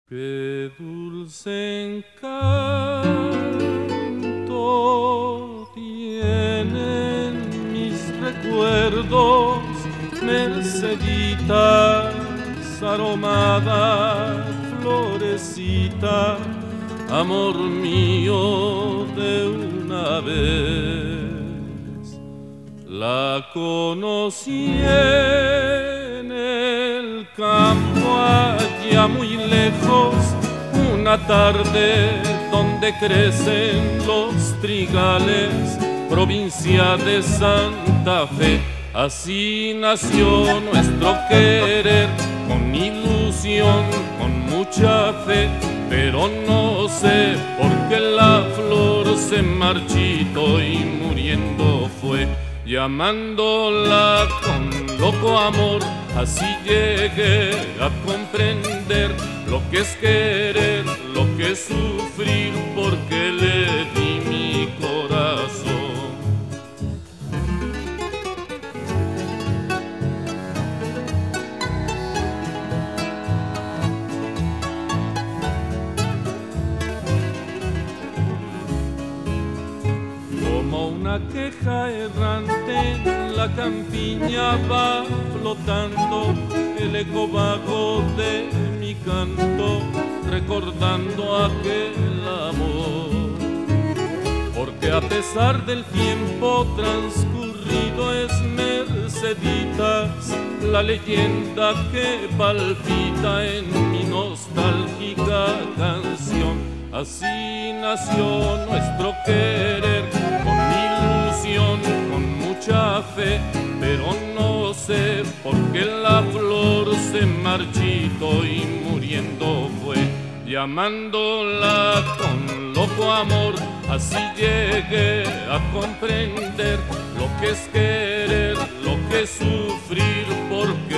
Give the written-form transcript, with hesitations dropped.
Qué dulce encanto tienen mis recuerdos, Merceditas, aromada florecita, amor mío de una vez. La conocí en el campo allá muy lejos, una tarde donde crecen los trigales, provincia de Santa Fe. Así nació nuestro querer, con ilusión, con mucha fe, pero no sé por qué la flor se marchitó y muriendo fue. Llamándola con loco amor, así llegué a comprender lo que es querer, lo que es sufrir, porque le di mi corazón. Como una queja errante en la campiña va flotando el eco vago de mi canto, recordando aquel amor. Porque a pesar del tiempo transcurrido es Merceditas la leyenda que palpita en mi nostálgica canción. Así nació nuestro querer, con ilusión, con mucha fe, pero no sé por qué la flor se marchitó y muriendo fue. Llamándola con loco amor, así llegué a comprender lo que es querer, lo que es sufrir, por